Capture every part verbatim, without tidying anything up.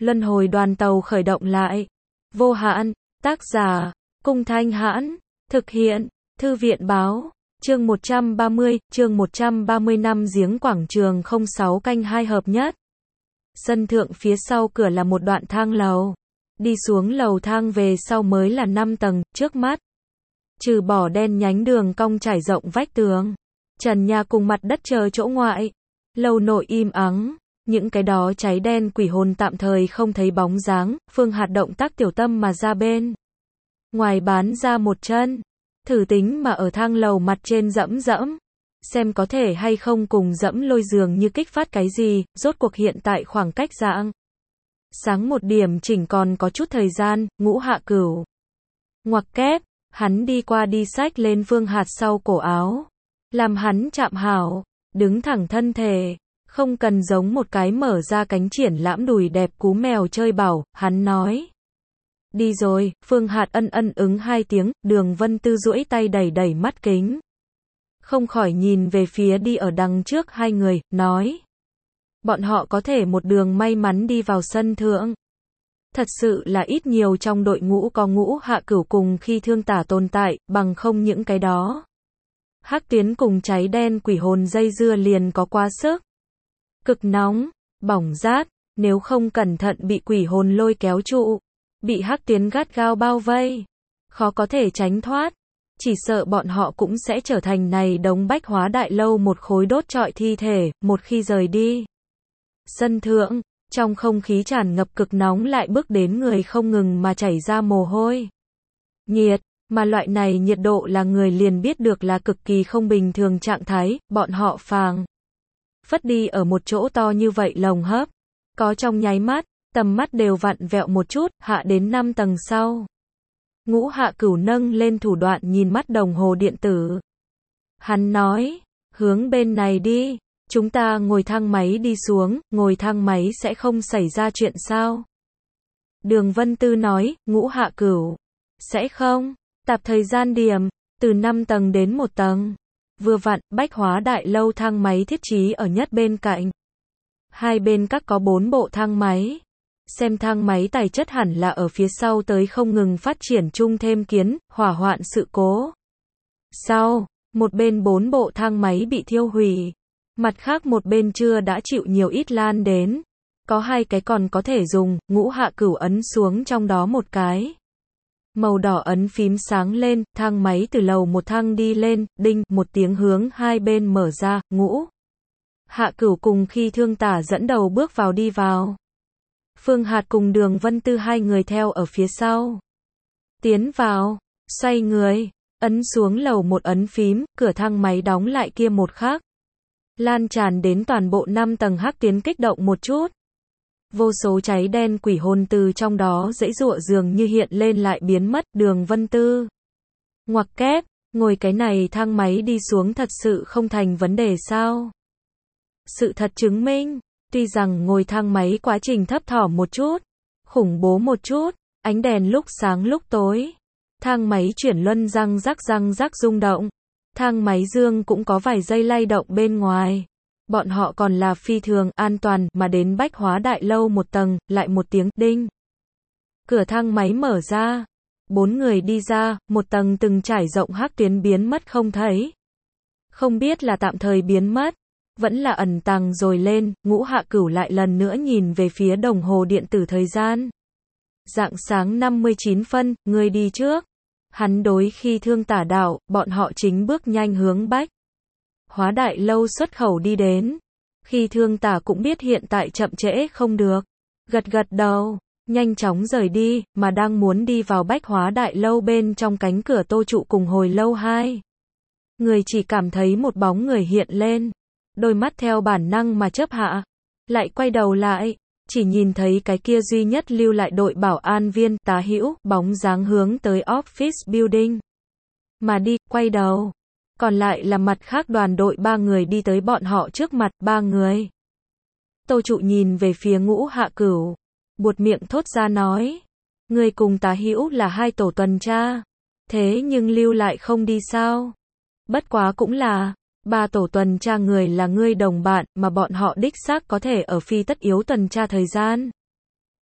Luân hồi đoàn tàu khởi động lại. Vô hạn, tác giả, Cung Thanh Hãn, thực hiện, Thư viện Báo, chương một trăm ba mươi, chương một trăm ba mươi năm giếng quảng trường không sáu canh hai hợp nhất. Sân thượng phía sau cửa là một đoạn thang lầu. Đi xuống lầu thang về sau mới là năm tầng, trước mắt. Trừ bỏ đen nhánh đường cong trải rộng vách tường. Trần nhà cùng mặt đất chờ chỗ ngoại. Lầu nội im ắng. Những cái đó cháy đen quỷ hồn tạm thời không thấy bóng dáng, Phương Hạt động tác tiểu tâm mà ra bên ngoài bán ra một chân, thử tính mà ở thang lầu mặt trên dẫm dẫm, xem có thể hay không cùng dẫm lôi giường như kích phát cái gì, rốt cuộc hiện tại khoảng cách dạng sáng một điểm chỉnh còn có chút thời gian, Ngũ Hạ Cửu ngoặc kép, hắn đi qua đi xách lên Phương Hạt sau cổ áo, làm hắn chạm hảo, đứng thẳng thân thể. Không cần giống một cái mở ra cánh triển lãm đùi đẹp cú mèo chơi bảo, hắn nói. Đi rồi, Phương Hạt ân ân ứng hai tiếng, Đường Vân Tư duỗi tay đẩy đẩy mắt kính. Không khỏi nhìn về phía đi ở đằng trước hai người, nói. Bọn họ có thể một đường may mắn đi vào sân thượng. Thật sự là ít nhiều trong đội ngũ có Ngũ Hạ Cửu cùng khi thương tả tồn tại, bằng không những cái đó. Hắc Tiến cùng cháy đen quỷ hồn dây dưa liền có quá sức. Cực nóng, bỏng rát, nếu không cẩn thận bị quỷ hồn lôi kéo trụ, bị Hắc Tiến gắt gao bao vây, khó có thể tránh thoát, chỉ sợ bọn họ cũng sẽ trở thành này đống bách hóa đại lâu một khối đốt trọi thi thể, một khi rời đi. Sân thượng, trong không khí tràn ngập cực nóng lại bước đến người không ngừng mà chảy ra mồ hôi. Nhiệt, mà loại này nhiệt độ là người liền biết được là cực kỳ không bình thường trạng thái, bọn họ phàng phất đi ở một chỗ to như vậy lồng hấp, có trong nháy mắt, tầm mắt đều vặn vẹo một chút, hạ đến năm tầng sau. Ngũ Hạ Cửu nâng lên thủ đoạn nhìn mắt đồng hồ điện tử. Hắn nói, hướng bên này đi, chúng ta ngồi thang máy đi xuống, ngồi thang máy sẽ không xảy ra chuyện sao? Đường Vân Tư nói, Ngũ Hạ Cửu, sẽ không, tạp thời gian điểm, từ năm tầng đến một tầng. Vừa vặn, bách hóa đại lâu thang máy thiết trí ở nhất bên cạnh. Hai bên các có bốn bộ thang máy. Xem thang máy tài chất hẳn là ở phía sau tới không ngừng phát triển chung thêm kiến, hỏa hoạn sự cố. Sau, một bên bốn bộ thang máy bị thiêu hủy. Mặt khác một bên chưa đã chịu nhiều ít lan đến. Có hai cái còn có thể dùng, Ngũ Hạ Cửu ấn xuống trong đó một cái. Màu đỏ ấn phím sáng lên, thang máy từ lầu một thang đi lên, đinh, một tiếng hướng hai bên mở ra, Ngũ Hạ Cửu cùng khi thương tả dẫn đầu bước vào đi vào. Phương Hạt cùng Đường Vân Tư hai người theo ở phía sau. Tiến vào, xoay người, ấn xuống lầu một ấn phím, cửa thang máy đóng lại kia một khắc. Lan tràn đến toàn bộ năm tầng Hắc Tiến kích động một chút. Vô số cháy đen quỷ hồn từ trong đó dãy giụa dường như hiện lên lại biến mất, Đường Vân Tư ngoặc kép, ngồi cái này thang máy đi xuống thật sự không thành vấn đề sao? Sự thật chứng minh, tuy rằng ngồi thang máy quá trình thấp thỏm một chút, khủng bố một chút, ánh đèn lúc sáng lúc tối, thang máy chuyển luân răng rắc răng rắc rung động, thang máy dương cũng có vài giây lay động bên ngoài. Bọn họ còn là phi thường an toàn mà đến bách hóa đại lâu một tầng, lại một tiếng đinh. Cửa thang máy mở ra. Bốn người đi ra, một tầng từng trải rộng Hắc Tiến biến mất không thấy. Không biết là tạm thời biến mất, vẫn là ẩn tàng rồi lên, Ngũ Hạ Cửu lại lần nữa nhìn về phía đồng hồ điện tử thời gian. Rạng sáng năm mươi chín phân, người đi trước. Hắn đối khi thương tả đạo, bọn họ chính bước nhanh hướng bách hóa đại lâu xuất khẩu đi đến. Khi thương tả cũng biết hiện tại chậm trễ không được. Gật gật đầu, nhanh chóng rời đi, mà đang muốn đi vào bách hóa đại lâu bên trong cánh cửa Tô Trụ cùng hồi lâu hai. Người chỉ cảm thấy một bóng người hiện lên. Đôi mắt theo bản năng mà chớp hạ. Lại quay đầu lại, chỉ nhìn thấy cái kia duy nhất lưu lại đội bảo an viên Tá Hữu, bóng dáng hướng tới office building. Mà đi, quay đầu. Còn lại là mặt khác đoàn đội ba người đi tới bọn họ trước mặt, ba người. Tô Trụ nhìn về phía Ngũ Hạ Cửu, buột miệng thốt ra nói. Người cùng Tá Hữu là hai tổ tuần tra. Thế nhưng lưu lại không đi sao? Bất quá cũng là, ba tổ tuần tra người là ngươi đồng bạn, mà bọn họ đích xác có thể ở phi tất yếu tuần tra thời gian.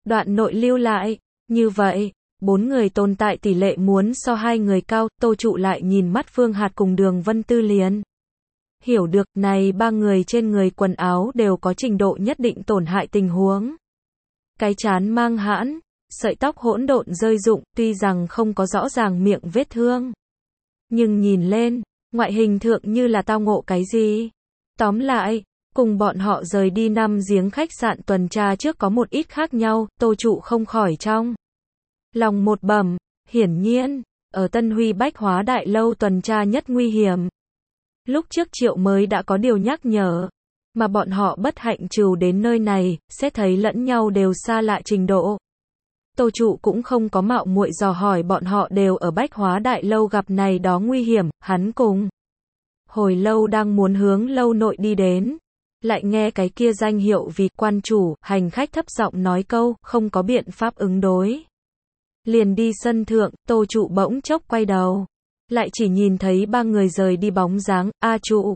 Đoạn nội lưu lại, như vậy, bốn người tồn tại tỷ lệ muốn so hai người cao, Tô Trụ lại nhìn mắt Phương Hạt cùng Đường Vân Tư liền. Hiểu được, này ba người trên người quần áo đều có trình độ nhất định tổn hại tình huống. Cái chán mang hãn, sợi tóc hỗn độn rơi rụng, tuy rằng không có rõ ràng miệng vết thương. Nhưng nhìn lên, ngoại hình thượng như là tao ngộ cái gì. Tóm lại, cùng bọn họ rời đi năm giếng khách sạn tuần tra trước có một ít khác nhau, Tô Trụ không khỏi trong lòng một bẩm, hiển nhiên, ở Tân Huy Bách Hóa Đại Lâu tuần tra nhất nguy hiểm. Lúc trước Triệu mới đã có điều nhắc nhở, mà bọn họ bất hạnh trừ đến nơi này, sẽ thấy lẫn nhau đều xa lạ trình độ. Tô Trụ cũng không có mạo muội dò hỏi bọn họ đều ở Bách Hóa Đại Lâu gặp này đó nguy hiểm, hắn cùng. Hồi lâu đang muốn hướng lâu nội đi đến, lại nghe cái kia danh hiệu vì quan chủ, hành khách thấp giọng nói câu, không có biện pháp ứng đối. Liền đi sân thượng, Tô Trụ bỗng chốc quay đầu, lại chỉ nhìn thấy ba người rời đi bóng dáng, A Trụ.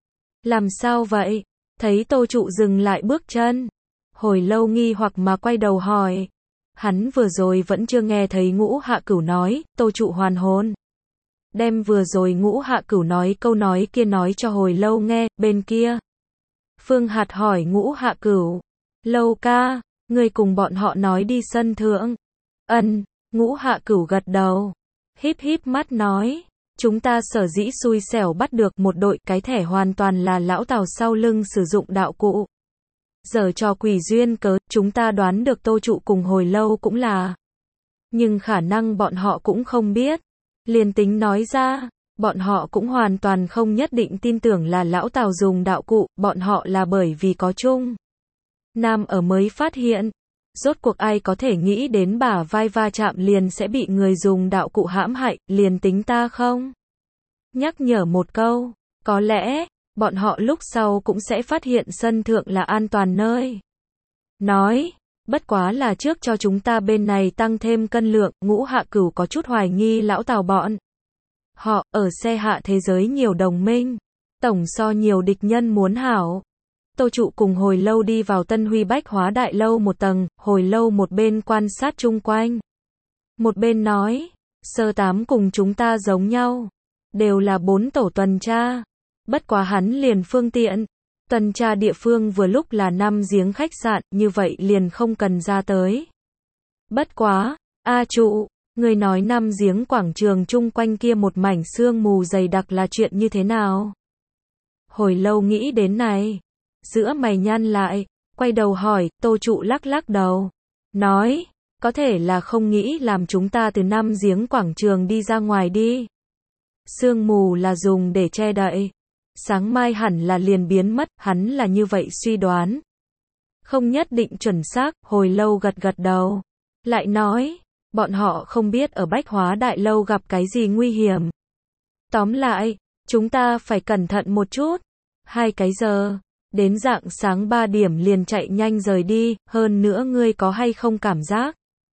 Làm sao vậy? Thấy Tô Trụ dừng lại bước chân. Hồi lâu nghi hoặc mà quay đầu hỏi. Hắn vừa rồi vẫn chưa nghe thấy Ngũ Hạ Cửu nói, Tô Trụ hoàn hồn. Đem vừa rồi Ngũ Hạ Cửu nói câu nói kia nói cho hồi lâu nghe, bên kia. Phương Hạt hỏi Ngũ Hạ Cửu. Lâu ca, người cùng bọn họ nói đi sân thượng. Ân, Ngũ Hạ Cửu gật đầu. Híp híp mắt nói. Chúng ta sở dĩ xui xẻo bắt được một đội cái thẻ hoàn toàn là lão Tào sau lưng sử dụng đạo cụ. Giờ cho quỷ duyên cớ, chúng ta đoán được Tô Trụ cùng hồi lâu cũng là. Nhưng khả năng bọn họ cũng không biết. Liền tính nói ra, bọn họ cũng hoàn toàn không nhất định tin tưởng là lão Tào dùng đạo cụ, bọn họ là bởi vì có chung. Nam ở mới phát hiện. Rốt cuộc ai có thể nghĩ đến bả vai va chạm liền sẽ bị người dùng đạo cụ hãm hại, liền tính ta không? Nhắc nhở một câu, có lẽ, bọn họ lúc sau cũng sẽ phát hiện sân thượng là an toàn nơi. Nói, bất quá là trước cho chúng ta bên này tăng thêm cân lượng, Ngũ Hạ Cửu có chút hoài nghi lão Tào bọn. Họ, ở xe hạ thế giới nhiều đồng minh, tổng so nhiều địch nhân muốn hảo. Tô Trụ cùng hồi lâu đi vào Tân Huy Bách Hóa Đại Lâu một tầng, hồi lâu một bên quan sát chung quanh. Một bên nói, sơ tám cùng chúng ta giống nhau, đều là bốn tổ tuần tra. Bất quá hắn liền phương tiện, tuần tra địa phương vừa lúc là năm giếng khách sạn, như vậy liền không cần ra tới. Bất quá, A Trụ, người nói năm giếng quảng trường chung quanh kia một mảnh sương mù dày đặc là chuyện như thế nào? Hồi lâu nghĩ đến này. Giữa mày nhăn lại, quay đầu hỏi, Tô Trụ lắc lắc đầu. Nói, có thể là không nghĩ làm chúng ta từ năm giếng quảng trường đi ra ngoài đi. Sương mù là dùng để che đậy. Sáng mai hẳn là liền biến mất, hắn là như vậy suy đoán. Không nhất định chuẩn xác, hồi lâu gật gật đầu. Lại nói, bọn họ không biết ở Bách Hóa Đại Lâu gặp cái gì nguy hiểm. Tóm lại, chúng ta phải cẩn thận một chút. Hai cái giờ. Đến rạng sáng ba điểm liền chạy nhanh rời đi, hơn nữa ngươi có hay không cảm giác?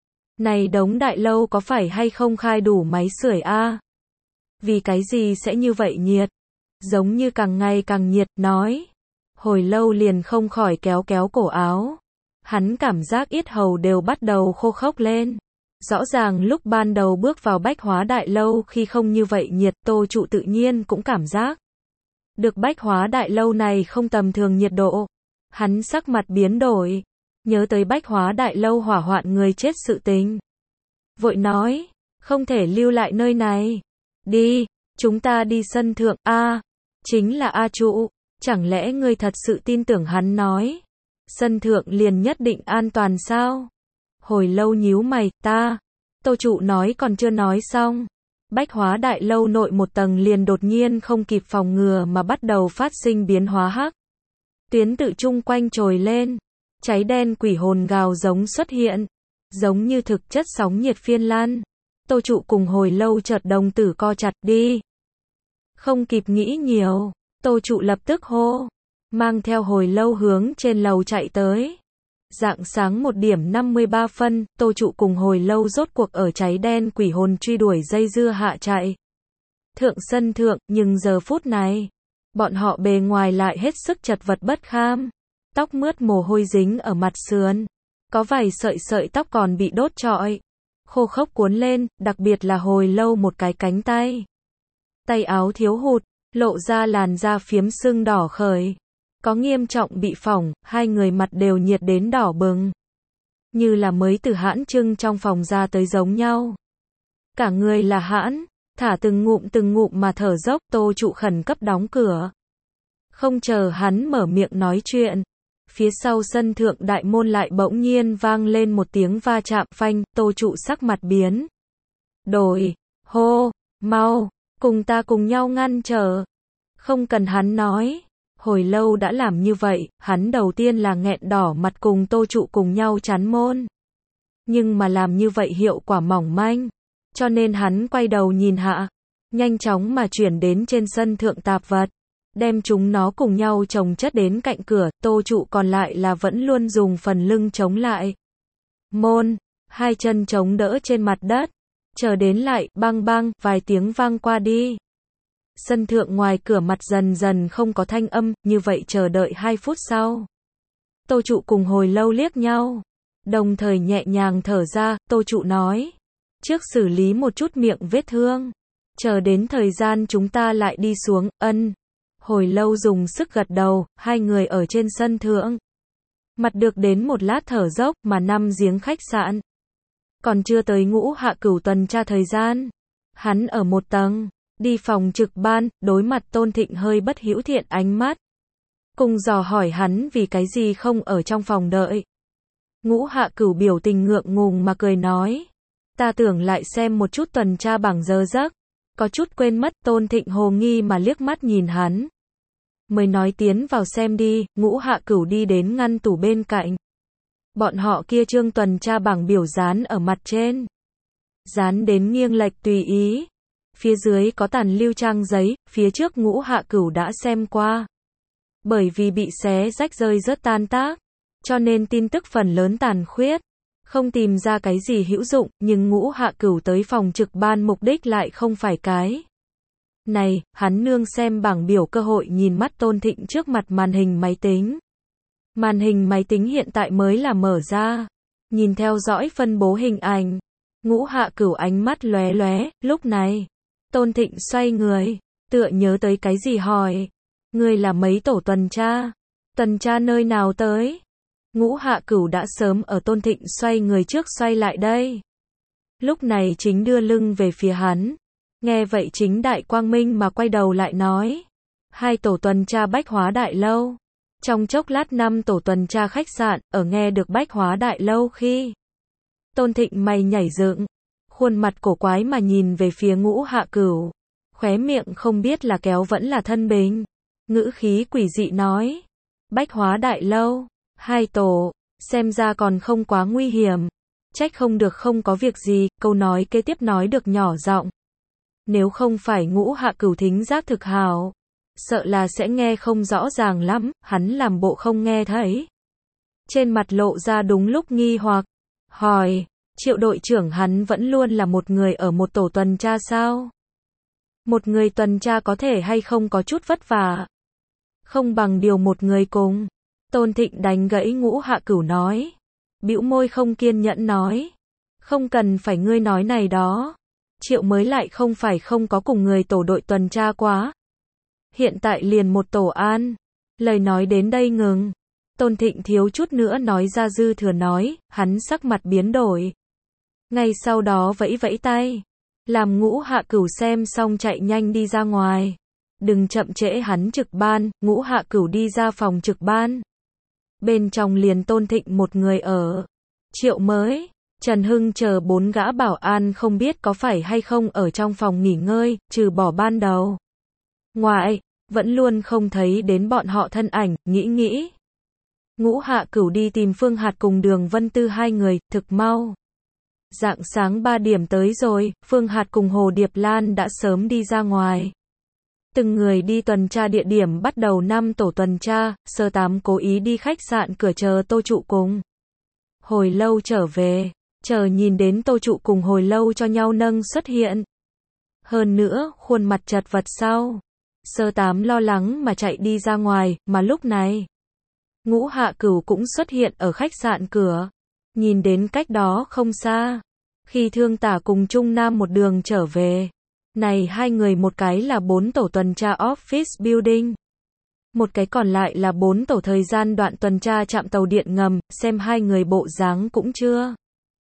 Này đống đại lâu có phải hay không khai đủ máy sưởi a? Vì cái gì sẽ như vậy nhiệt? Giống như càng ngày càng nhiệt, nói. Hồi lâu liền không khỏi kéo kéo cổ áo. Hắn cảm giác yết hầu đều bắt đầu khô khốc lên. Rõ ràng lúc ban đầu bước vào Bách Hóa Đại Lâu khi không như vậy nhiệt, Tô Trụ tự nhiên cũng cảm giác. Được Bách Hóa Đại Lâu này không tầm thường nhiệt độ. Hắn sắc mặt biến đổi. Nhớ tới Bách Hóa Đại Lâu hỏa hoạn người chết sự tình. Vội nói, không thể lưu lại nơi này. Đi, chúng ta đi sân thượng. A, chính là A Trụ. Chẳng lẽ ngươi thật sự tin tưởng hắn nói? Sân thượng liền nhất định an toàn sao? Hồi lâu nhíu mày, ta. Tô Trụ nói còn chưa nói xong. Bách Hóa Đại Lâu nội một tầng liền đột nhiên không kịp phòng ngừa mà bắt đầu phát sinh biến hóa hắc. Tuyến tự chung quanh trồi lên. Cháy đen quỷ hồn gào giống xuất hiện. Giống như thực chất sóng nhiệt phiên lan. Tô Trụ cùng hồi lâu chợt đồng tử co chặt đi. Không kịp nghĩ nhiều. Tô Trụ lập tức hô. Mang theo hồi lâu hướng trên lầu chạy tới. Rạng sáng một điểm năm mươi ba phân, Tô Trụ cùng hồi lâu rốt cuộc ở cháy đen quỷ hồn truy đuổi dây dưa hạ chạy. Thượng sân thượng, nhưng giờ phút này, bọn họ bề ngoài lại hết sức chật vật bất kham. Tóc mướt mồ hôi dính ở mặt sườn. Có vài sợi sợi tóc còn bị đốt trọi, khô khốc cuốn lên, đặc biệt là Hồi Lâu một cái cánh tay. Tay áo thiếu hụt, lộ ra làn da phiếm sưng đỏ khởi. Có nghiêm trọng bị phỏng, hai người mặt đều nhiệt đến đỏ bừng. Như là mới từ hãn trưng trong phòng ra tới giống nhau. Cả người là hãn, thả từng ngụm từng ngụm mà thở dốc, Tô Trụ khẩn cấp đóng cửa. Không chờ hắn mở miệng nói chuyện. Phía sau sân thượng đại môn lại bỗng nhiên vang lên một tiếng va chạm phanh, Tô Trụ sắc mặt biến. Đổi, hô, mau, cùng ta cùng nhau ngăn trở. Không cần hắn nói. Hồi Lâu đã làm như vậy, hắn đầu tiên là nghẹn đỏ mặt cùng Tô Trụ cùng nhau chắn môn. Nhưng mà làm như vậy hiệu quả mỏng manh. Cho nên hắn quay đầu nhìn hạ. Nhanh chóng mà chuyển đến trên sân thượng tạp vật. Đem chúng nó cùng nhau chồng chất đến cạnh cửa, Tô Trụ còn lại là vẫn luôn dùng phần lưng chống lại. Môn, hai chân chống đỡ trên mặt đất. Chờ đến lại, bang bang, vài tiếng vang qua đi. Sân thượng ngoài cửa mặt dần dần không có thanh âm, như vậy chờ đợi hai phút sau. Tô Trụ cùng Hồi Lâu liếc nhau. Đồng thời nhẹ nhàng thở ra, Tô Trụ nói. Trước xử lý một chút miệng vết thương. Chờ đến thời gian chúng ta lại đi xuống, ân. Hồi Lâu dùng sức gật đầu, hai người ở trên sân thượng. Mặt được đến một lát thở dốc mà năm giếng khách sạn. Còn chưa tới Ngũ Hạ Cửu tuần tra thời gian. Hắn ở một tầng, đi phòng trực ban, đối mặt Tôn Thịnh hơi bất hữu thiện ánh mắt. Cùng dò hỏi hắn vì cái gì không ở trong phòng đợi. Ngũ Hạ Cửu biểu tình ngượng ngùng mà cười nói. Ta tưởng lại xem một chút tuần tra bảng giờ giấc. Có chút quên mất, Tôn Thịnh hồ nghi mà liếc mắt nhìn hắn. Mới nói tiến vào xem đi, Ngũ Hạ Cửu đi đến ngăn tủ bên cạnh. Bọn họ kia trương tuần tra bảng biểu dán ở mặt trên. Dán đến nghiêng lệch tùy ý. Phía dưới có tàn lưu trang giấy, phía trước Ngũ Hạ Cửu đã xem qua. Bởi vì bị xé rách rơi rớt tan tác. Cho nên tin tức phần lớn tàn khuyết. Không tìm ra cái gì hữu dụng, nhưng Ngũ Hạ Cửu tới phòng trực ban mục đích lại không phải cái này, hắn nương xem bảng biểu cơ hội nhìn mắt Tôn Thịnh trước mặt màn hình máy tính. Màn hình máy tính hiện tại mới là mở ra. Nhìn theo dõi phân bố hình ảnh. Ngũ Hạ Cửu ánh mắt lóe lóe, lúc này. Tôn Thịnh xoay người, tựa nhớ tới cái gì hỏi. Ngươi là mấy tổ tuần tra? Tuần tra nơi nào tới? Ngũ Hạ Cửu đã sớm ở Tôn Thịnh xoay người trước xoay lại đây. Lúc này chính đưa lưng về phía hắn. Nghe vậy chính đại quang minh mà quay đầu lại nói. Hai tổ tuần tra Bách Hóa Đại Lâu. Trong chốc lát năm tổ tuần tra khách sạn, ở nghe được Bách Hóa Đại Lâu khi. Tôn Thịnh mày nhảy dựng. Khuôn mặt cổ quái mà nhìn về phía Ngũ Hạ Cửu. Khóe miệng không biết là kéo vẫn là thân bình. Ngữ khí quỷ dị nói. Bách Hóa Đại Lâu. Hai tổ, xem ra còn không quá nguy hiểm. Trách không được không có việc gì, câu nói kế tiếp nói được nhỏ giọng. Nếu không phải Ngũ Hạ Cửu thính giác thực hào, sợ là sẽ nghe không rõ ràng lắm, hắn làm bộ không nghe thấy. Trên mặt lộ ra đúng lúc nghi hoặc, hỏi, Triệu đội trưởng hắn vẫn luôn là một người ở một tổ tuần tra sao? Một người tuần tra có thể hay không có chút vất vả? Không bằng điều một người cùng. Tôn Thịnh đánh gãy Ngũ Hạ Cửu nói. Bĩu môi không kiên nhẫn nói. Không cần phải ngươi nói này đó. Triệu mới lại không phải không có cùng người tổ đội tuần tra quá. Hiện tại liền một tổ an. Lời nói đến đây ngừng. Tôn Thịnh thiếu chút nữa nói ra dư thừa nói, hắn sắc mặt biến đổi. Ngay sau đó vẫy vẫy tay. Làm Ngũ Hạ Cửu xem xong chạy nhanh đi ra ngoài. Đừng chậm trễ hắn trực ban, Ngũ Hạ Cửu đi ra phòng trực ban. Bên trong liền Tôn Thịnh một người ở. Triệu mới, Trần Hưng chờ bốn gã bảo an không biết có phải hay không ở trong phòng nghỉ ngơi, trừ bỏ ban đầu. Ngoài, vẫn luôn không thấy đến bọn họ thân ảnh, nghĩ nghĩ. Ngũ Hạ Cửu đi tìm Phương Hạt cùng Đường Vân Tư hai người, thực mau. Rạng sáng ba điểm tới rồi, Phương Hạt cùng Hồ Điệp Lan đã sớm đi ra ngoài. Từng người đi tuần tra địa điểm bắt đầu năm tổ tuần tra, sơ tám cố ý đi khách sạn cửa chờ Tô Trụ cùng. Hồi Lâu trở về, chờ nhìn đến Tô Trụ cùng Hồi Lâu cho nhau nâng xuất hiện. Hơn nữa, khuôn mặt chật vật sau. Sơ tám lo lắng mà chạy đi ra ngoài, mà lúc này. Ngũ Hạ Cửu cũng xuất hiện ở khách sạn cửa. Nhìn đến cách đó không xa, khi Thương Tả cùng Trung Nam một đường trở về, này hai người một cái là bốn tổ tuần tra office building, một cái còn lại là bốn tổ thời gian đoạn tuần tra trạm tàu điện ngầm, xem hai người bộ dáng cũng chưa.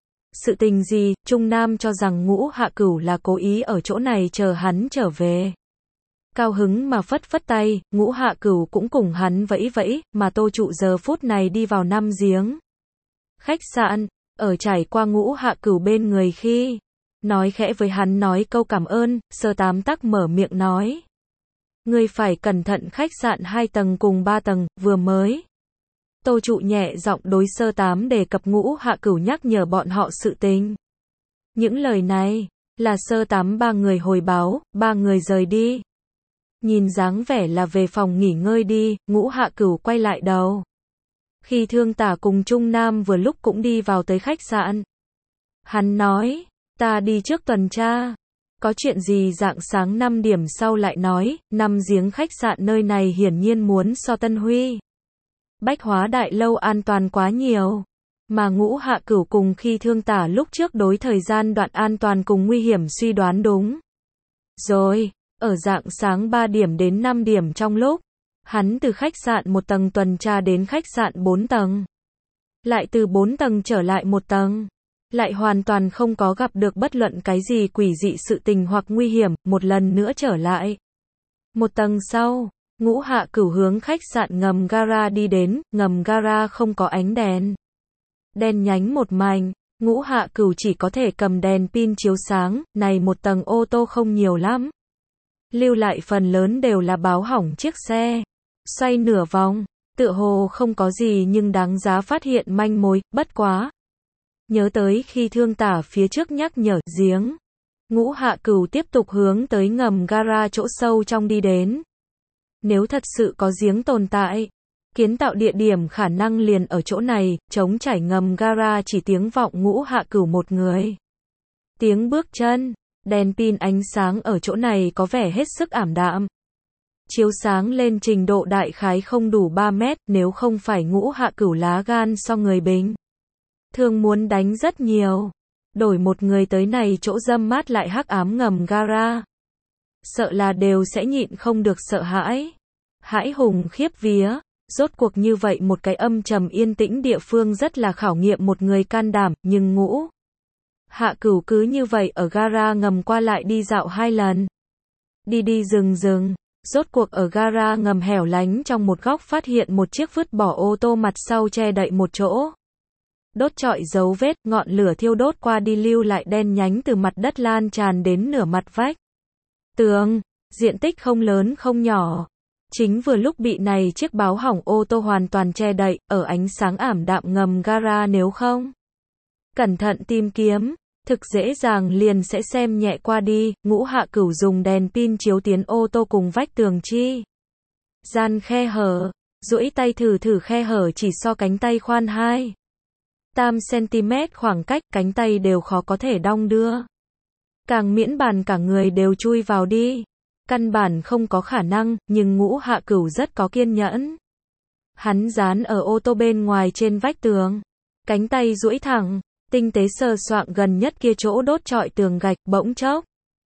Sự tình gì, Trung Nam cho rằng Ngũ Hạ Cửu là cố ý ở chỗ này chờ hắn trở về. Cao hứng mà phất phất tay, Ngũ Hạ Cửu cũng cùng hắn vẫy vẫy, mà Tô Trụ giờ phút này đi vào năm giếng khách sạn, ở trải qua Ngũ Hạ Cửu bên người khi nói khẽ với hắn nói câu cảm ơn, Sơ Tám tắc mở miệng nói. Ngươi phải cẩn thận, khách sạn hai tầng cùng ba tầng, vừa mới. Tô Trụ nhẹ giọng đối Sơ Tám đề cập Ngũ Hạ Cửu nhắc nhở bọn họ sự tình. Những lời này, là Sơ Tám ba người hồi báo, ba người rời đi. Nhìn dáng vẻ là về phòng nghỉ ngơi đi, Ngũ Hạ Cửu quay lại đầu. Khi Thương Tả cùng Trung Nam vừa lúc cũng đi vào tới khách sạn. Hắn nói, ta đi trước tuần tra. Có chuyện gì dạng sáng năm điểm sau lại nói, năm giếng khách sạn nơi này hiển nhiên muốn so Tân Huy. Bách Hóa Đại Lâu an toàn quá nhiều. Mà Ngũ Hạ Cửu cùng khi Thương Tả lúc trước đối thời gian đoạn an toàn cùng nguy hiểm suy đoán đúng. Rồi, ở dạng sáng ba điểm đến năm điểm trong lúc, hắn từ khách sạn một tầng tuần tra đến khách sạn bốn tầng. Lại từ bốn tầng trở lại một tầng. Lại hoàn toàn không có gặp được bất luận cái gì quỷ dị sự tình hoặc nguy hiểm, một lần nữa trở lại. Một tầng sau, Ngũ Hạ Cửu hướng khách sạn ngầm gara đi đến, ngầm gara không có ánh đèn. Đèn nhánh một mảnh, Ngũ Hạ Cửu chỉ có thể cầm đèn pin chiếu sáng, này một tầng ô tô không nhiều lắm. Lưu lại phần lớn đều là báo hỏng chiếc xe. Xoay nửa vòng, tựa hồ không có gì nhưng đáng giá phát hiện manh mối, bất quá. Nhớ tới khi Thương Tả phía trước nhắc nhở giếng. Ngũ Hạ Cửu tiếp tục hướng tới ngầm gara chỗ sâu trong đi đến. Nếu thật sự có giếng tồn tại, kiến tạo địa điểm khả năng liền ở chỗ này, trống trải ngầm gara chỉ tiếng vọng Ngũ Hạ Cửu một người. Tiếng bước chân, đèn pin ánh sáng ở chỗ này có vẻ hết sức ảm đạm. Chiếu sáng lên trình độ đại khái không đủ ba mét, nếu không phải Ngũ Hạ Cửu lá gan so người bình. Thường muốn đánh rất nhiều. Đổi một người tới này chỗ râm mát lại hắc ám ngầm gara. Sợ là đều sẽ nhịn không được sợ hãi. Hãi hùng khiếp vía. Rốt cuộc như vậy một cái âm trầm yên tĩnh địa phương rất là khảo nghiệm một người can đảm, nhưng Ngũ Hạ Cửu cứ như vậy ở gara ngầm qua lại đi dạo hai lần. Đi đi dừng dừng. Rốt cuộc ở gara ngầm hẻo lánh trong một góc phát hiện một chiếc vứt bỏ ô tô mặt sau che đậy một chỗ. Đốt trọi dấu vết, ngọn lửa thiêu đốt qua đi lưu lại đen nhánh từ mặt đất lan tràn đến nửa mặt vách tường, diện tích không lớn không nhỏ. Chính vừa lúc bị này chiếc báo hỏng ô tô hoàn toàn che đậy, ở ánh sáng ảm đạm ngầm gara nếu không cẩn thận tìm kiếm, thực dễ dàng liền sẽ xem nhẹ qua đi. Ngũ Hạ Cửu dùng đèn pin chiếu tiến ô tô cùng vách tường chi gian khe hở, duỗi tay thử thử khe hở chỉ so cánh tay khoan hai tam xăng-ti-mét khoảng cách, cánh tay đều khó có thể đong đưa. Càng miễn bàn cả người đều chui vào đi. Căn bản không có khả năng, nhưng Ngũ Hạ Cửu rất có kiên nhẫn. Hắn dán ở ô tô bên ngoài trên vách tường. Cánh tay duỗi thẳng, tinh tế sờ soạng gần nhất kia chỗ đốt trọi tường gạch, bỗng chốc.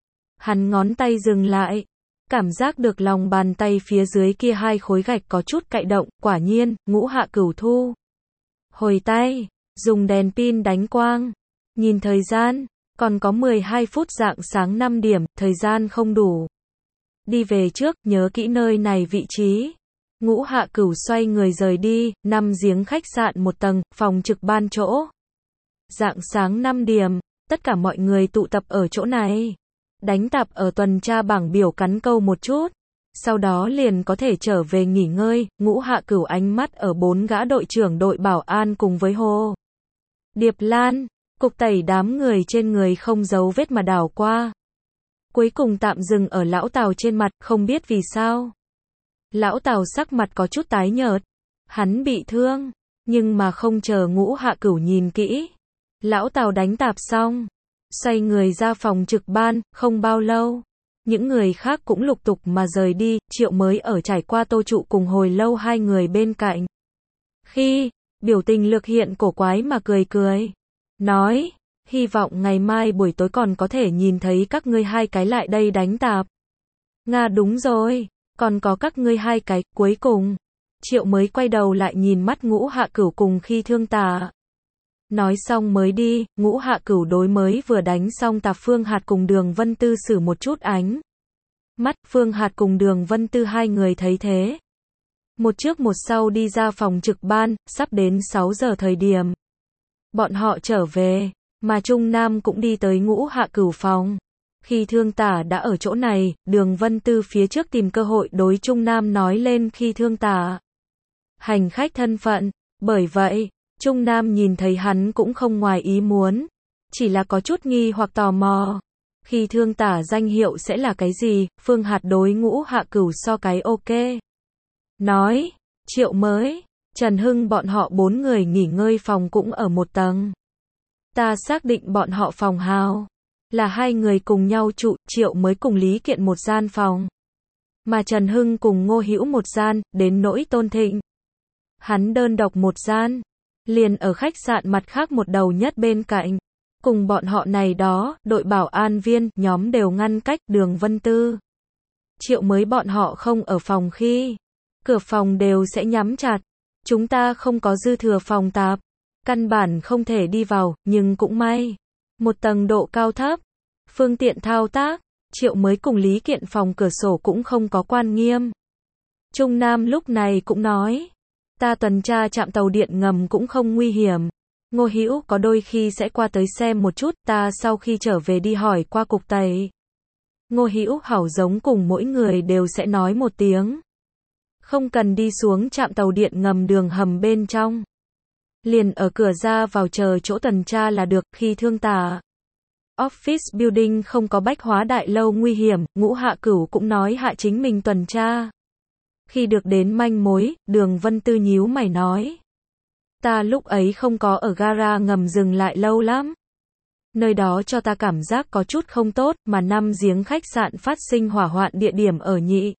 Hắn ngón tay dừng lại. Cảm giác được lòng bàn tay phía dưới kia hai khối gạch có chút cạy động, quả nhiên, Ngũ Hạ Cửu thu hồi tay. Dùng đèn pin đánh quang. Nhìn thời gian, còn có mười hai phút dạng sáng năm điểm, thời gian không đủ. Đi về trước, nhớ kỹ nơi này vị trí. Ngũ Hạ Cửu xoay người rời đi, năm giếng khách sạn một tầng, phòng trực ban chỗ. Dạng sáng năm điểm, tất cả mọi người tụ tập ở chỗ này. Đánh tạp ở tuần tra bảng biểu cắn câu một chút. Sau đó liền có thể trở về nghỉ ngơi. Ngũ Hạ Cửu ánh mắt ở bốn gã đội trưởng đội bảo an cùng với Hồ Điệp Lan, cục tẩy đám người trên người không giấu vết mà đảo qua. Cuối cùng tạm dừng ở lão Tào trên mặt, không biết vì sao. Lão Tào sắc mặt có chút tái nhợt. Hắn bị thương, nhưng mà không chờ Ngũ Hạ Cửu nhìn kỹ. Lão Tào đánh tạp xong, xoay người ra phòng trực ban, không bao lâu. Những người khác cũng lục tục mà rời đi, Triệu mới ở trải qua Tô Trụ cùng hồi lâu hai người bên cạnh. Khi biểu tình Lược Hiện cổ quái mà cười cười. Nói, hy vọng ngày mai buổi tối còn có thể nhìn thấy các ngươi hai cái lại đây đánh tạp. Nga đúng rồi, còn có các ngươi hai cái, cuối cùng. Triệu mới quay đầu lại nhìn mắt Ngũ Hạ Cửu cùng Khi Thương Tà. Nói xong mới đi, Ngũ Hạ Cửu đối mới vừa đánh xong tạp Phương Hạt cùng Đường Vân Tư xử một chút ánh mắt. Phương Hạt cùng Đường Vân Tư hai người thấy thế, một trước một sau đi ra phòng trực ban. Sắp đến sáu giờ thời điểm, bọn họ trở về, mà Trung Nam cũng đi tới Ngũ Hạ Cửu phòng. Khi Thương Tà đã ở chỗ này, Đường Vân Tư phía trước tìm cơ hội đối Trung Nam nói lên Khi Thương Tà hành khách thân phận, bởi vậy, Trung Nam nhìn thấy hắn cũng không ngoài ý muốn, chỉ là có chút nghi hoặc tò mò. Khi Thương Tà danh hiệu sẽ là cái gì? Phương Hạt đối Ngũ Hạ Cửu so cái ok. Nói, Triệu mới, Trần Hưng bọn họ bốn người nghỉ ngơi phòng cũng ở một tầng. Ta xác định bọn họ phòng hào là hai người cùng nhau trụ, Triệu mới cùng Lý Kiện một gian phòng, mà Trần Hưng cùng Ngô Hữu một gian, đến nỗi Tôn Thịnh, hắn đơn độc một gian, liền ở khách sạn mặt khác một đầu nhất bên cạnh. Cùng bọn họ này đó, đội bảo an viên, nhóm đều ngăn cách. Đường Vân Tư, Triệu mới bọn họ không ở phòng khi, cửa phòng đều sẽ nhắm chặt. Chúng ta không có dư thừa phòng tạp, căn bản không thể đi vào, nhưng cũng may. Một tầng độ cao thấp, phương tiện thao tác, Triệu mới cùng Lý Kiện phòng cửa sổ cũng không có quan nghiêm. Trung Nam lúc này cũng nói, ta tuần tra trạm tàu điện ngầm cũng không nguy hiểm. Ngô Hữu có đôi khi sẽ qua tới xem một chút, ta sau khi trở về đi hỏi qua cục tẩy. Ngô Hữu hảo giống cùng mỗi người đều sẽ nói một tiếng. Không cần đi xuống trạm tàu điện ngầm đường hầm bên trong. Liền ở cửa ra vào chờ chỗ tuần tra là được. Khi Thương Tà office building không có bách hóa đại lâu nguy hiểm, Ngũ Hạ Cửu cũng nói hạ chính mình tuần tra. Khi được đến manh mối, Đường Vân Tư nhíu mày nói, ta lúc ấy không có ở gara ngầm dừng lại lâu lắm. Nơi đó cho ta cảm giác có chút không tốt, mà năm giếng khách sạn phát sinh hỏa hoạn địa điểm ở nhị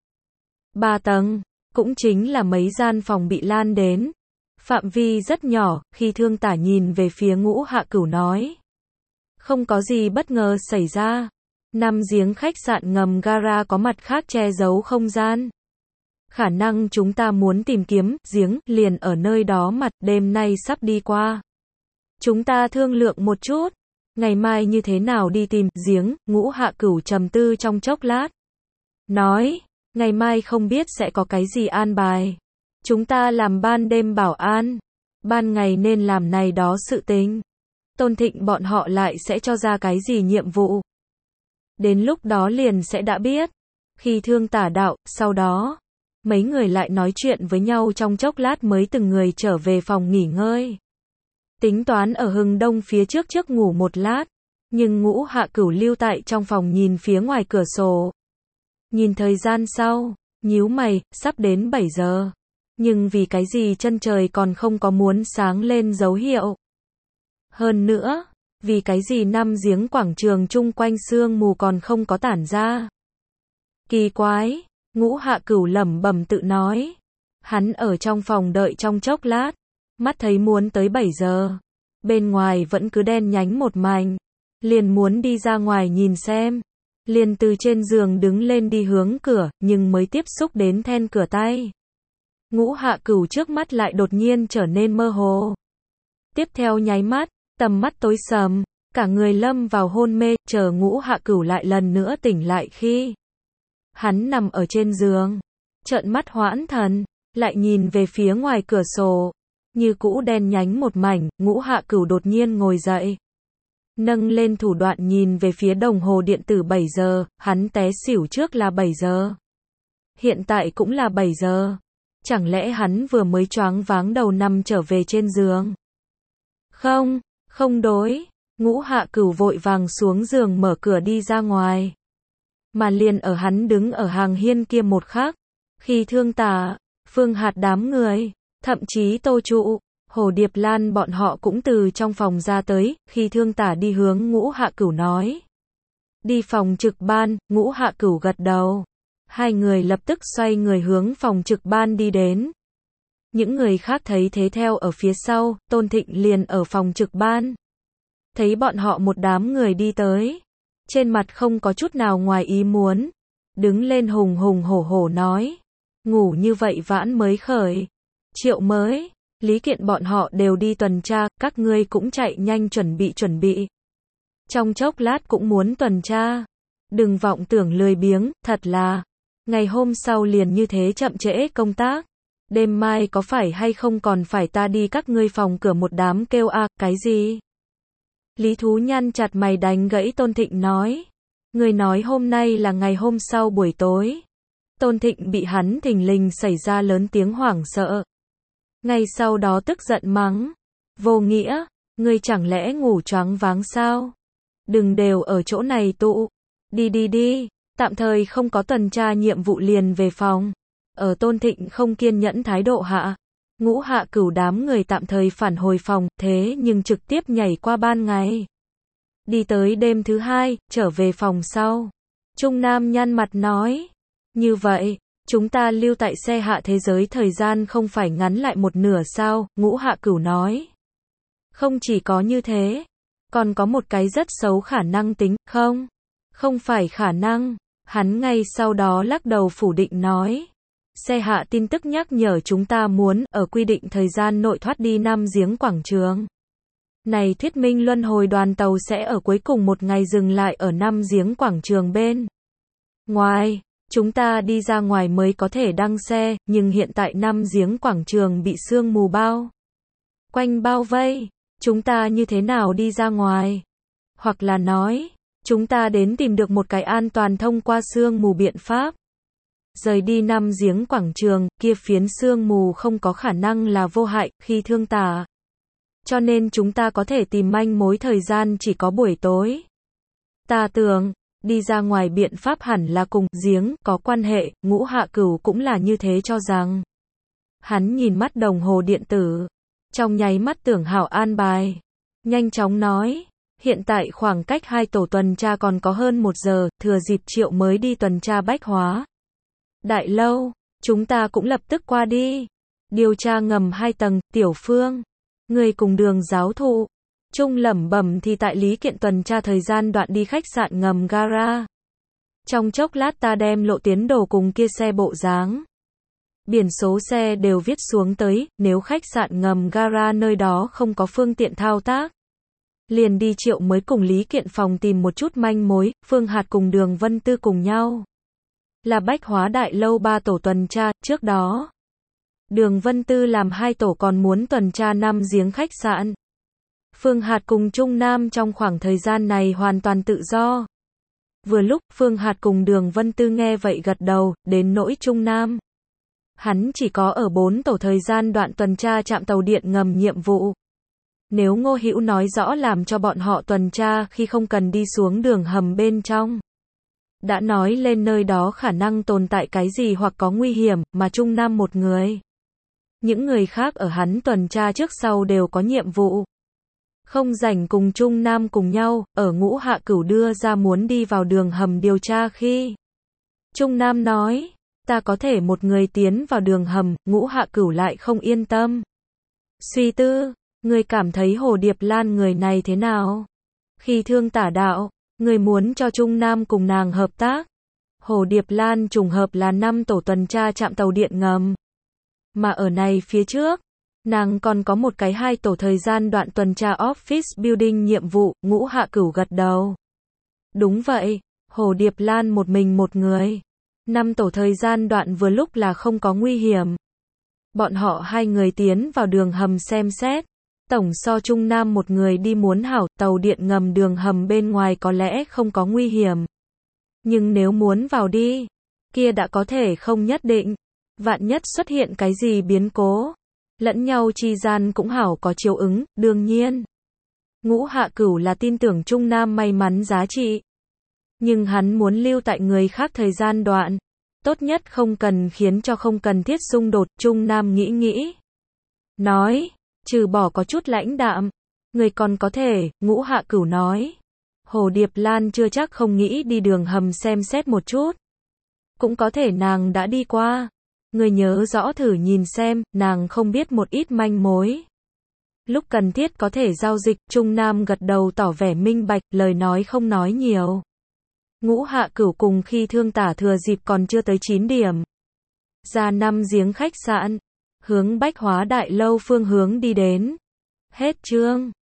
ba tầng, cũng chính là mấy gian phòng bị lan đến. Phạm vi rất nhỏ. Khi Thương Tả nhìn về phía Ngũ Hạ Cửu nói, không có gì bất ngờ xảy ra. Năm giếng khách sạn ngầm gara có mặt khác che giấu không gian. Khả năng chúng ta muốn tìm kiếm giếng liền ở nơi đó, mặt đêm nay sắp đi qua. Chúng ta thương lượng một chút, ngày mai như thế nào đi tìm giếng. Ngũ Hạ Cửu trầm tư trong chốc lát, nói, ngày mai không biết sẽ có cái gì an bài. Chúng ta làm ban đêm bảo an, ban ngày nên làm này đó sự tình. Tôn Thịnh bọn họ lại sẽ cho ra cái gì nhiệm vụ. Đến lúc đó liền sẽ đã biết. Khi Thương Tả đạo, sau đó, mấy người lại nói chuyện với nhau trong chốc lát mới từng người trở về phòng nghỉ ngơi. Tính toán ở Hưng Đông phía trước trước ngủ một lát, nhưng Ngũ Hạ Cửu lưu tại trong phòng nhìn phía ngoài cửa sổ. Nhìn thời gian sau, nhíu mày, sắp đến bảy giờ. Nhưng vì cái gì chân trời còn không có muốn sáng lên dấu hiệu. Hơn nữa, vì cái gì năm giếng quảng trường chung quanh sương mù còn không có tản ra. Kỳ quái, Ngũ Hạ Cửu lẩm bẩm tự nói. Hắn ở trong phòng đợi trong chốc lát, mắt thấy muốn tới bảy giờ. Bên ngoài vẫn cứ đen nhánh một mảnh. Liền muốn đi ra ngoài nhìn xem. Liền từ trên giường đứng lên đi hướng cửa, nhưng mới tiếp xúc đến then cửa tay. Ngũ Hạ Cửu trước mắt lại đột nhiên trở nên mơ hồ. Tiếp theo nháy mắt, tầm mắt tối sầm, cả người lâm vào hôn mê, chờ Ngũ Hạ Cửu lại lần nữa tỉnh lại khi hắn nằm ở trên giường, trợn mắt hoãn thần, lại nhìn về phía ngoài cửa sổ, như cũ đen nhánh một mảnh. Ngũ Hạ Cửu đột nhiên ngồi dậy, nâng lên thủ đoạn nhìn về phía đồng hồ điện tử. Bảy giờ, hắn té xỉu trước là bảy giờ. Hiện tại cũng là bảy giờ. Chẳng lẽ hắn vừa mới choáng váng đầu nằm trở về trên giường? Không, không đối. Ngũ Hạ Cửu vội vàng xuống giường mở cửa đi ra ngoài. Mà liền ở hắn đứng ở hàng hiên kia một khắc, Khi Thương Tả, Phương Hạt đám người, thậm chí Tô Trụ, Hồ Điệp Lan bọn họ cũng từ trong phòng ra tới. Khi Thương Tả đi hướng Ngũ Hạ Cửu nói, đi phòng trực ban. Ngũ Hạ Cửu gật đầu. Hai người lập tức xoay người hướng phòng trực ban đi đến. Những người khác thấy thế theo ở phía sau, Tôn Thịnh liền ở phòng trực ban. Thấy bọn họ một đám người đi tới. Trên mặt không có chút nào ngoài ý muốn. Đứng lên hùng hùng hổ hổ nói. Ngủ như vậy vãn mới khởi. Triệu mới, Lý Kiện bọn họ đều đi tuần tra, các ngươi cũng chạy nhanh chuẩn bị chuẩn bị. Trong chốc lát cũng muốn tuần tra. Đừng vọng tưởng lười biếng, thật là. Ngày hôm sau liền như thế chậm trễ công tác. Đêm mai có phải hay không còn phải ta đi các ngươi phòng cửa một đám kêu a, à, cái gì? Lý Thú nhăn chặt mày đánh gãy Tôn Thịnh nói. Người nói hôm nay là ngày hôm sau buổi tối. Tôn Thịnh bị hắn thình lình xảy ra lớn tiếng hoảng sợ. Ngay sau đó tức giận mắng. Vô nghĩa, ngươi chẳng lẽ ngủ choáng váng sao? Đừng đều ở chỗ này tụ. Đi đi đi, tạm thời không có tuần tra nhiệm vụ liền về phòng. Ở Tôn Thịnh không kiên nhẫn thái độ hạ. Ngũ Hạ Cửu đám người tạm thời phản hồi phòng, thế nhưng trực tiếp nhảy qua ban ngày. Đi tới đêm thứ hai, trở về phòng sau. Trung Nam nhăn mặt nói. Như vậy, chúng ta lưu tại xe hạ thế giới thời gian không phải ngắn lại một nửa sao, Ngũ Hạ Cửu nói. Không chỉ có như thế, còn có một cái rất xấu khả năng tính, không? Không phải khả năng, hắn ngay sau đó lắc đầu phủ định nói. Xe hạ tin tức nhắc nhở chúng ta muốn ở quy định thời gian nội thoát đi Nam Giếng quảng trường. Này thuyết minh luân hồi đoàn tàu sẽ ở cuối cùng một ngày dừng lại ở Nam Giếng quảng trường bên ngoài. Chúng ta đi ra ngoài mới có thể đăng xe, nhưng hiện tại Nam Giếng quảng trường bị sương mù bao quanh bao vây. Chúng ta như thế nào đi ra ngoài? Hoặc là nói, chúng ta đến tìm được một cái an toàn thông qua sương mù biện pháp. Rời đi Nam Giếng quảng trường, kia phiến sương mù không có khả năng là vô hại khi thương tà. Cho nên chúng ta có thể tìm manh mối thời gian chỉ có buổi tối. Ta tưởng, đi ra ngoài biện pháp hẳn là cùng giếng có quan hệ, Ngũ Hạ Cửu cũng là như thế cho rằng. Hắn nhìn mắt đồng hồ điện tử, trong nháy mắt tưởng hảo an bài. Nhanh chóng nói, hiện tại khoảng cách hai tổ tuần tra còn có hơn một giờ, thừa dịp Triệu mới đi tuần tra bách hóa. Đại lâu, chúng ta cũng lập tức qua đi. Điều tra ngầm hai tầng, Tiểu Phương. Người cùng Đường giáo thụ. Trung lẩm bẩm thì tại Lý Kiện tuần tra thời gian đoạn đi khách sạn ngầm gara. Trong chốc lát ta đem lộ tiến đồ cùng kia xe bộ dáng. Biển số xe đều viết xuống tới, nếu khách sạn ngầm gara nơi đó không có phương tiện thao tác. Liền đi Triệu mới cùng Lý Kiện phòng tìm một chút manh mối, Phương Hạt cùng Đường Vân Tư cùng nhau. Là bách hóa đại lâu ba tổ tuần tra, trước đó. Đường Vân Tư làm hai tổ còn muốn tuần tra Nam Giếng khách sạn. Phương Hạt cùng Trung Nam trong khoảng thời gian này hoàn toàn tự do. Vừa lúc, Phương Hạt cùng Đường Vân Tư nghe vậy gật đầu, đến nỗi Trung Nam. Hắn chỉ có ở bốn tổ thời gian đoạn tuần tra trạm tàu điện ngầm nhiệm vụ. Nếu Ngô Hữu nói rõ làm cho bọn họ tuần tra khi không cần đi xuống đường hầm bên trong. Đã nói lên nơi đó khả năng tồn tại cái gì hoặc có nguy hiểm, mà Trung Nam một người. Những người khác ở hắn tuần tra trước sau đều có nhiệm vụ. Không rảnh cùng Trung Nam cùng nhau, ở Ngũ Hạ Cửu đưa ra muốn đi vào đường hầm điều tra khi. Trung Nam nói, ta có thể một người tiến vào đường hầm, Ngũ Hạ Cửu lại không yên tâm. Suy tư, người cảm thấy Hồ Điệp Lan người này thế nào? Khi thương tả đạo, người muốn cho Trung Nam cùng nàng hợp tác. Hồ Điệp Lan trùng hợp là năm tổ tuần tra trạm tàu điện ngầm. Mà ở này phía trước, nàng còn có một cái hai tổ thời gian đoạn tuần tra office building nhiệm vụ, Ngũ Hạ Cửu gật đầu. Đúng vậy, Hồ Điệp Lan một mình một người. Năm tổ thời gian đoạn vừa lúc là không có nguy hiểm. Bọn họ hai người tiến vào đường hầm xem xét. Tổng so Trung Nam một người đi muốn hảo, tàu điện ngầm đường hầm bên ngoài có lẽ không có nguy hiểm. Nhưng nếu muốn vào đi, kia đã có thể không nhất định. Vạn nhất xuất hiện cái gì biến cố. Lẫn nhau chi gian cũng hảo có chiều ứng, đương nhiên. Ngũ Hạ Cửu là tin tưởng Trung Nam may mắn giá trị. Nhưng hắn muốn lưu tại người khác thời gian đoạn. Tốt nhất không cần khiến cho không cần thiết xung đột, Trung Nam nghĩ nghĩ. Nói, trừ bỏ có chút lãnh đạm. Người còn có thể, Ngũ Hạ Cửu nói. Hồ Điệp Lan chưa chắc không nghĩ đi đường hầm xem xét một chút. Cũng có thể nàng đã đi qua. Người nhớ rõ thử nhìn xem, nàng không biết một ít manh mối. Lúc cần thiết có thể giao dịch, Trung Nam gật đầu tỏ vẻ minh bạch, lời nói không nói nhiều. Ngũ Hạ Cửu cùng khi thương tả thừa dịp còn chưa tới chín điểm. Ra năm giếng khách sạn, hướng Bách Hóa Đại Lâu phương hướng đi đến. Hết chương.